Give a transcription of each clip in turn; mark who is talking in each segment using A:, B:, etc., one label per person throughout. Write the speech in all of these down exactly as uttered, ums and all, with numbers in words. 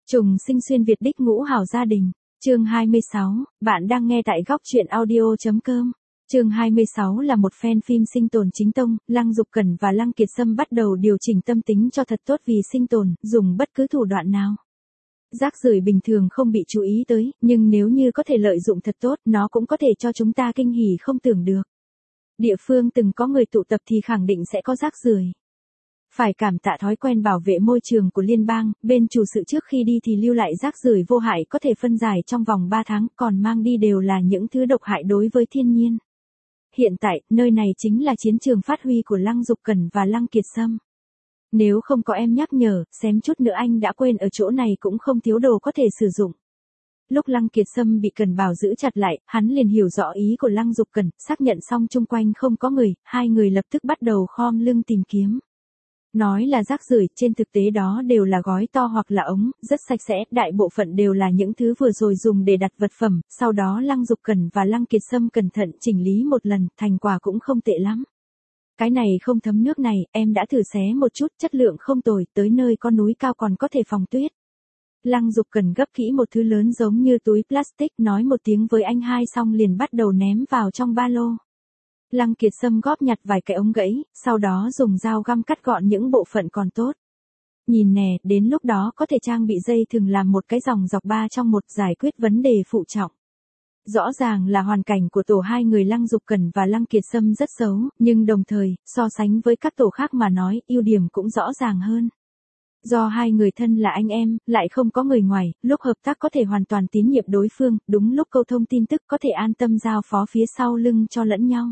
A: Trùng sinh xuyên Việt đích ngũ hào gia đình. Chương hai mươi sáu, bạn đang nghe tại góc truyện audio chấm com. Chương hai mươi sáu là một fan phim sinh tồn chính tông, Lăng Dục Cẩn và Lăng Kiệt Sâm bắt đầu điều chỉnh tâm tính cho thật tốt vì sinh tồn, dùng bất cứ thủ đoạn nào. Rác rưởi bình thường không bị chú ý tới, nhưng nếu như có thể lợi dụng thật tốt, nó cũng có thể cho chúng ta kinh hỉ không tưởng được. Địa phương từng có người tụ tập thì khẳng định sẽ có rác rưởi. Phải cảm tạ thói quen bảo vệ môi trường của liên bang, bên chủ sự trước khi đi thì lưu lại rác rưởi vô hại có thể phân giải trong vòng ba tháng, còn mang đi đều là những thứ độc hại đối với thiên nhiên. Hiện tại, nơi này chính là chiến trường phát huy của Lăng Dục Cẩn và Lăng Kiệt Sâm. Nếu không có em nhắc nhở, xém chút nữa anh đã quên ở chỗ này cũng không thiếu đồ có thể sử dụng. Lúc Lăng Kiệt Sâm bị Cẩn Bảo giữ chặt lại, hắn liền hiểu rõ ý của Lăng Dục Cẩn, xác nhận xong chung quanh không có người, hai người lập tức bắt đầu khom lưng tìm kiếm. Nói là rác rưởi, trên thực tế đó đều là gói to hoặc là ống, rất sạch sẽ, đại bộ phận đều là những thứ vừa rồi dùng để đặt vật phẩm, sau đó Lăng Dục Cẩn và Lăng Kiệt Sâm cẩn thận chỉnh lý một lần, thành quả cũng không tệ lắm. Cái này không thấm nước này, em đã thử xé một chút, chất lượng không tồi, tới nơi có núi cao còn có thể phòng tuyết. Lăng Dục Cẩn gấp kỹ một thứ lớn giống như túi plastic, nói một tiếng với anh hai xong liền bắt đầu ném vào trong ba lô. Lăng Kiệt Sâm góp nhặt vài cái ống gãy, sau đó dùng dao găm cắt gọn những bộ phận còn tốt. Nhìn nè, đến lúc đó có thể trang bị dây thừng làm một cái dòng dọc ba trong một, giải quyết vấn đề phụ trọng. Rõ ràng là hoàn cảnh của tổ hai người Lăng Dục Cẩn và Lăng Kiệt Sâm rất xấu, nhưng đồng thời, so sánh với các tổ khác mà nói, ưu điểm cũng rõ ràng hơn. Do hai người thân là anh em, lại không có người ngoài, lúc hợp tác có thể hoàn toàn tín nhiệm đối phương, đúng lúc câu thông tin tức có thể an tâm giao phó phía sau lưng cho lẫn nhau.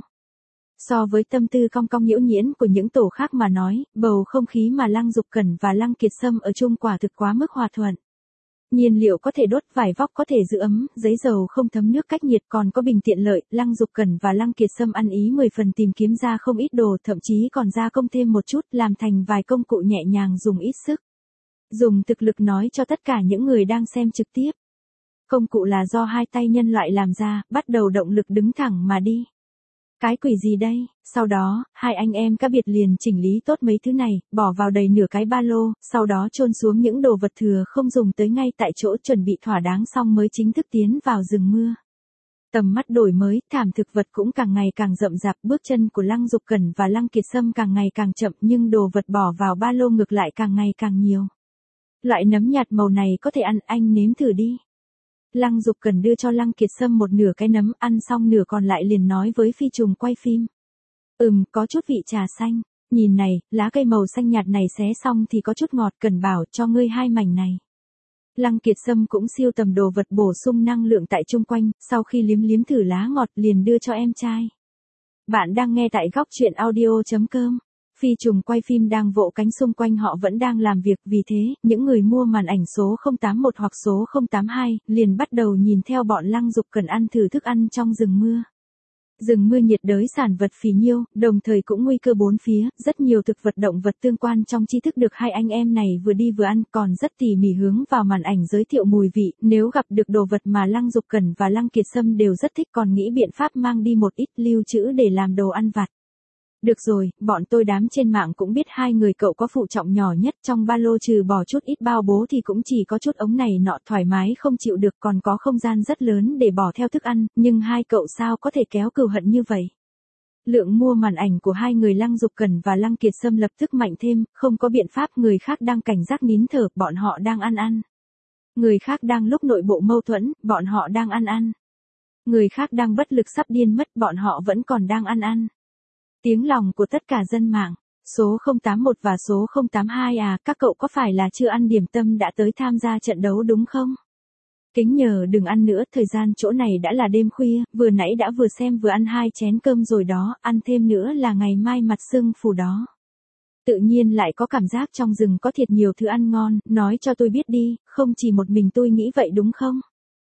A: So với tâm tư cong cong nhiễu nhiễn của những tổ khác mà nói, bầu không khí mà Lăng Dục Cẩn và Lăng Kiệt Sâm ở chung quả thực quá mức hòa thuận. Nhiên liệu có thể đốt, vải vóc có thể giữ ấm, giấy dầu không thấm nước cách nhiệt, còn có bình tiện lợi, Lăng Dục Cẩn và Lăng Kiệt Sâm ăn ý mười phần tìm kiếm ra không ít đồ, thậm chí còn gia công thêm một chút, làm thành vài công cụ nhẹ nhàng dùng ít sức. Dùng thực lực nói cho tất cả những người đang xem trực tiếp. Công cụ là do hai tay nhân loại làm ra, bắt đầu động lực đứng thẳng mà đi. Cái quỷ gì đây? Sau đó, hai anh em cá biệt liền chỉnh lý tốt mấy thứ này, bỏ vào đầy nửa cái ba lô, sau đó chôn xuống những đồ vật thừa không dùng tới ngay tại chỗ, chuẩn bị thỏa đáng xong mới chính thức tiến vào rừng mưa. Tầm mắt đổi mới, thảm thực vật cũng càng ngày càng rậm rạp, bước chân của Lăng Dục Cẩn và Lăng Kiệt Sâm càng ngày càng chậm, nhưng đồ vật bỏ vào ba lô ngược lại càng ngày càng nhiều. Loại nấm nhạt màu này có thể ăn, anh nếm thử đi. Lăng Dục Cẩn đưa cho Lăng Kiệt Sâm một nửa cái nấm, ăn xong nửa còn lại liền nói với phi trùng quay phim. Ừm, có chút vị trà xanh, nhìn này, lá cây màu xanh nhạt này xé xong thì có chút ngọt, Cần bảo cho ngươi hai mảnh này. Lăng Kiệt Sâm cũng siêu tầm đồ vật bổ sung năng lượng tại chung quanh, sau khi liếm liếm thử lá ngọt liền đưa cho em trai. Bạn đang nghe tại góc truyện audio chấm com. Phi trùng quay phim đang vỗ cánh xung quanh họ vẫn đang làm việc, vì thế, những người mua màn ảnh số không tám một hoặc số không tám hai, liền bắt đầu nhìn theo bọn Lăng Dục Cẩn ăn thử thức ăn trong rừng mưa. Rừng mưa nhiệt đới sản vật phì nhiêu, đồng thời cũng nguy cơ bốn phía, rất nhiều thực vật động vật tương quan trong tri thức được hai anh em này vừa đi vừa ăn, còn rất tỉ mỉ hướng vào màn ảnh giới thiệu mùi vị, nếu gặp được đồ vật mà Lăng Dục Cẩn và Lăng Kiệt Sâm đều rất thích còn nghĩ biện pháp mang đi một ít lưu trữ để làm đồ ăn vặt. Được rồi, bọn tôi đám trên mạng cũng biết hai người cậu có phụ trọng nhỏ nhất trong ba lô, trừ bỏ chút ít bao bố thì cũng chỉ có chút ống này nọ, thoải mái không chịu được, còn có không gian rất lớn để bỏ theo thức ăn, nhưng hai cậu sao có thể kéo cừu hận như vậy. Lượng mua màn ảnh của hai người Lăng Dục Cẩn và Lăng Kiệt Sâm lập tức mạnh thêm, không có biện pháp, người khác đang cảnh giác nín thở, bọn họ đang ăn ăn. Người khác đang lúc nội bộ mâu thuẫn, bọn họ đang ăn ăn. Người khác đang bất lực sắp điên mất, bọn họ vẫn còn đang ăn ăn. Tiếng lòng của tất cả dân mạng, số không tám một và số không tám hai à, các cậu có phải là chưa ăn điểm tâm đã tới tham gia trận đấu đúng không? Kính nhờ đừng ăn nữa, thời gian chỗ này đã là đêm khuya, vừa nãy đã vừa xem vừa ăn hai chén cơm rồi đó, ăn thêm nữa là ngày mai mặt sưng phù đó. Tự nhiên lại có cảm giác trong rừng có thiệt nhiều thứ ăn ngon, nói cho tôi biết đi, không chỉ một mình tôi nghĩ vậy đúng không?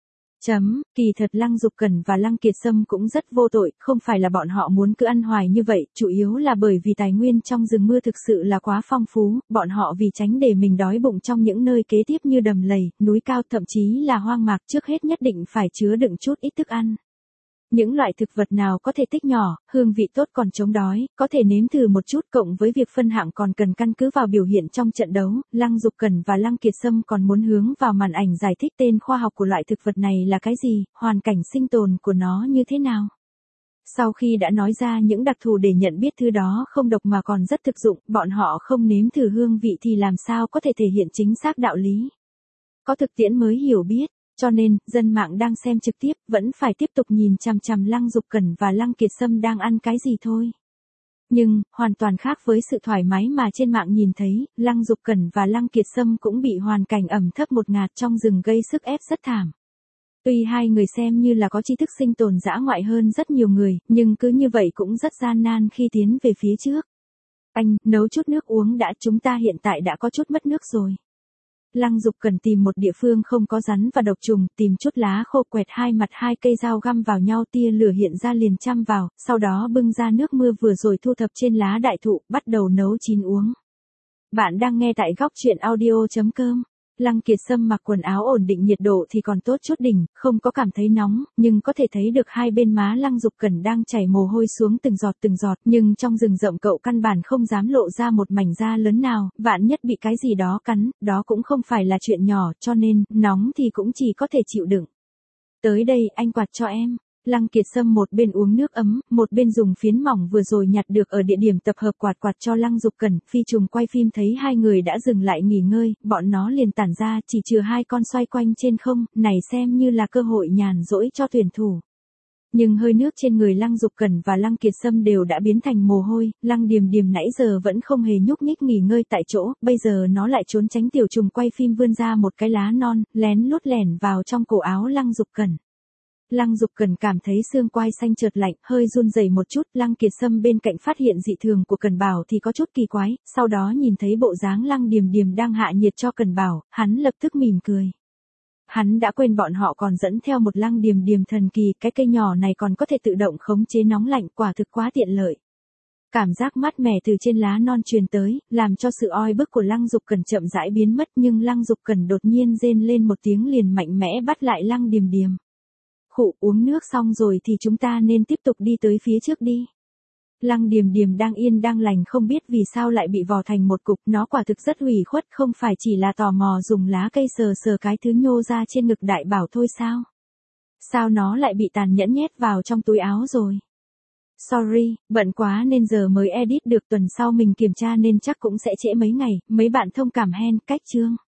A: Chấm, kỳ thật Lăng Dục Cẩn và Lăng Kiệt Sâm cũng rất vô tội, không phải là bọn họ muốn cứ ăn hoài như vậy, chủ yếu là bởi vì tài nguyên trong rừng mưa thực sự là quá phong phú, bọn họ vì tránh để mình đói bụng trong những nơi kế tiếp như đầm lầy, núi cao, thậm chí là hoang mạc, trước hết nhất định phải chứa đựng chút ít thức ăn. Những loại thực vật nào có thể tích nhỏ, hương vị tốt còn chống đói, có thể nếm thử một chút, cộng với việc phân hạng còn cần căn cứ vào biểu hiện trong trận đấu. Lăng Dục Cẩn và Lăng Kiệt Sâm còn muốn hướng vào màn ảnh giải thích tên khoa học của loại thực vật này là cái gì, hoàn cảnh sinh tồn của nó như thế nào. Sau khi đã nói ra những đặc thù để nhận biết thứ đó không độc mà còn rất thực dụng, bọn họ không nếm thử hương vị thì làm sao có thể thể hiện chính xác đạo lý. Có thực tiễn mới hiểu biết. Cho nên, dân mạng đang xem trực tiếp, vẫn phải tiếp tục nhìn chằm chằm Lăng Dục Cẩn và Lăng Kiệt Sâm đang ăn cái gì thôi. Nhưng, hoàn toàn khác với sự thoải mái mà trên mạng nhìn thấy, Lăng Dục Cẩn và Lăng Kiệt Sâm cũng bị hoàn cảnh ẩm thấp một ngạt trong rừng gây sức ép rất thảm. Tuy hai người xem như là có tri thức sinh tồn dã ngoại hơn rất nhiều người, nhưng cứ như vậy cũng rất gian nan khi tiến về phía trước. Anh, nấu chút nước uống đã, chúng ta hiện tại đã có chút mất nước rồi. Lăng Dục Cẩn tìm một địa phương không có rắn và độc trùng, tìm chút lá khô quẹt hai mặt hai cây dao găm vào nhau, tia lửa hiện ra liền chăm vào, sau đó bưng ra nước mưa vừa rồi thu thập trên lá đại thụ, bắt đầu nấu chín uống. Bạn đang nghe tại góc truyện audio chấm com. Lăng Kiệt Sâm mặc quần áo ổn định nhiệt độ thì còn tốt chút đỉnh, không có cảm thấy nóng, nhưng có thể thấy được hai bên má Lăng Dục Cẩn đang chảy mồ hôi xuống từng giọt từng giọt, nhưng trong rừng rậm cậu căn bản không dám lộ ra một mảnh da lớn nào, vạn nhất bị cái gì đó cắn, đó cũng không phải là chuyện nhỏ, cho nên, nóng thì cũng chỉ có thể chịu đựng. Tới đây, anh quạt cho em. Lăng Kiệt Sâm một bên uống nước ấm, một bên dùng phiến mỏng vừa rồi nhặt được ở địa điểm tập hợp quạt quạt cho Lăng Dục Cẩn. Phi trùng quay phim thấy hai người đã dừng lại nghỉ ngơi, bọn nó liền tản ra, chỉ trừ hai con xoay quanh trên không, này xem như là cơ hội nhàn rỗi cho tuyển thủ. Nhưng hơi nước trên người Lăng Dục Cẩn và Lăng Kiệt Sâm đều đã biến thành mồ hôi, Lăng Điềm Điềm nãy giờ vẫn không hề nhúc nhích nghỉ ngơi tại chỗ, bây giờ nó lại trốn tránh tiểu trùng quay phim vươn ra một cái lá non, lén lút lẻn vào trong cổ áo Lăng Dục Cẩn. Lăng Dục Cẩn cảm thấy xương quai xanh chợt lạnh, hơi run rẩy một chút, Lăng Kiệt Sâm bên cạnh phát hiện dị thường của Cẩn Bảo thì có chút kỳ quái, sau đó nhìn thấy bộ dáng Lăng Điềm Điềm đang hạ nhiệt cho Cẩn Bảo, hắn lập tức mỉm cười. Hắn đã quên bọn họ còn dẫn theo một Lăng Điềm Điềm thần kỳ, cái cây nhỏ này còn có thể tự động khống chế nóng lạnh, quả thực quá tiện lợi. Cảm giác mát mẻ từ trên lá non truyền tới, làm cho sự oi bức của Lăng Dục Cẩn chậm rãi biến mất, nhưng Lăng Dục Cẩn đột nhiên rên lên một tiếng liền mạnh mẽ bắt lại Lăng Điềm Điềm. Khụ, uống nước xong rồi thì chúng ta nên tiếp tục đi tới phía trước đi. Lăng Điềm Điềm đang yên đang lành không biết vì sao lại bị vò thành một cục, nó quả thực rất ủy khuất, không phải chỉ là tò mò dùng lá cây sờ sờ cái thứ nhô ra trên ngực đại bảo thôi sao? Sao nó lại bị tàn nhẫn nhét vào trong túi áo rồi? Sorry, bận quá nên giờ mới edit được, tuần sau mình kiểm tra nên chắc cũng sẽ trễ mấy ngày, mấy bạn thông cảm hen, cách chương.